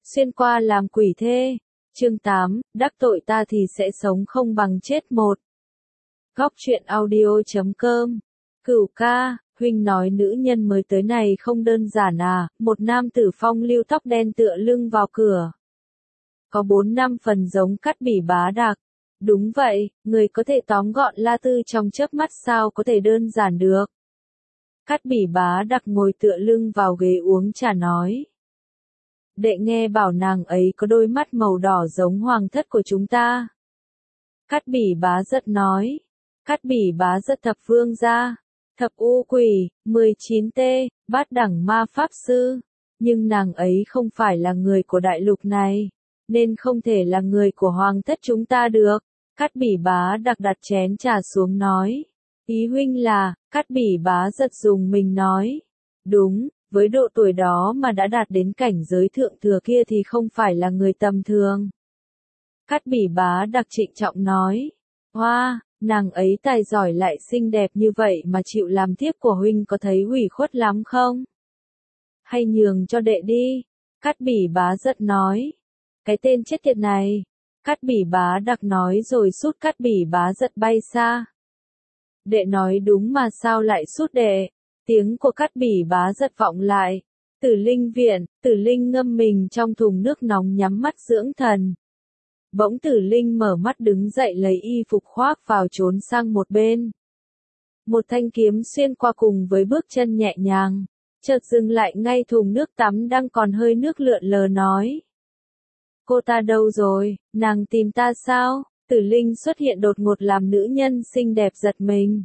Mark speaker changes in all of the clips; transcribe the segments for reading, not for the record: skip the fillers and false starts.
Speaker 1: xuyên qua làm quỷ thê. Chương 8, đắc tội ta thì sẽ sống không bằng chết một. Góc truyện audio.com. Cửu ca, huynh nói nữ nhân mới tới này không đơn giản à? Một nam tử phong lưu tóc đen tựa lưng vào cửa. Có 4-5 phần giống Cát Bỉ Bá Đạc. Đúng vậy, người có thể tóm gọn La Tư trong chớp mắt sao có thể đơn giản được. Cát Bỉ Bá Đạc ngồi tựa lưng vào ghế uống trà nói. Đệ nghe bảo nàng ấy có đôi mắt màu đỏ giống hoàng thất của chúng ta. Cát Bỉ Bá Giật nói. Cát Bỉ Bá Giật thập vương gia, thập u quỷ, 19T, bát đẳng ma pháp sư. Nhưng nàng ấy không phải là người của đại lục này, nên không thể là người của hoàng thất chúng ta được. Cát Bỉ Bá Đạc đặt chén trà xuống nói. Ý huynh là, Cát Bỉ Bá Giật dùng mình nói. Đúng, với độ tuổi đó mà đã đạt đến cảnh giới thượng thừa kia thì không phải là người tầm thường. Cát Bỉ Bá Đạc trịnh trọng nói. Hoa, nàng ấy tài giỏi lại xinh đẹp như vậy mà chịu làm thiếp của huynh có thấy ủy khuất lắm không? Hay nhường cho đệ đi. Cát Bỉ Bá Giật nói. Cái tên chết tiệt này. Cát Bỉ Bá Đạc nói rồi sút Cát Bỉ Bá Giật bay xa. Đệ nói đúng mà sao lại sút đệ? Tiếng của Cát Bỉ Bá Giật vọng lại. Tử Linh viện, Tử Linh ngâm mình trong thùng nước nóng nhắm mắt dưỡng thần. Bỗng Tử Linh mở mắt đứng dậy lấy y phục khoác vào trốn sang một bên. Một thanh kiếm xuyên qua cùng với bước chân nhẹ nhàng, chợt dừng lại ngay thùng nước tắm đang còn hơi nước lượn lờ nói. Cô ta đâu rồi, nàng tìm ta sao? Tử Linh xuất hiện đột ngột làm nữ nhân xinh đẹp giật mình.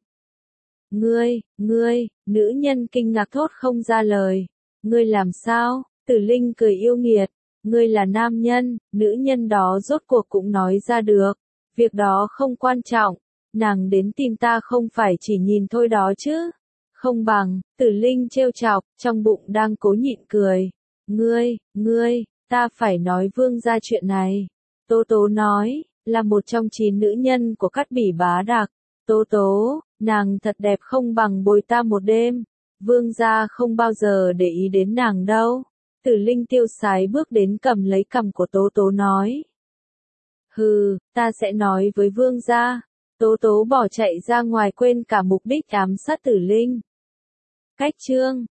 Speaker 1: Ngươi, nữ nhân kinh ngạc thốt không ra lời. Ngươi làm sao? Tử Linh cười yêu nghiệt. Ngươi là nam nhân, nữ nhân đó rốt cuộc cũng nói ra được. Việc đó không quan trọng. Nàng đến tìm ta không phải chỉ nhìn thôi đó chứ. Không bằng, Tử Linh trêu chọc, trong bụng đang cố nhịn cười. Ngươi, ta phải nói vương ra chuyện này. Tố Tố nói, là một trong 9 nữ nhân của Cát Bỉ Bá Đạc. Tố Tố, nàng thật đẹp không bằng bồi ta một đêm. Vương gia không bao giờ để ý đến nàng đâu. Tử Linh tiêu sái bước đến cầm lấy cằm của Tố Tố nói. Hừ, ta sẽ nói với vương gia. Tố Tố bỏ chạy ra ngoài quên cả mục đích ám sát Tử Linh. Cách chương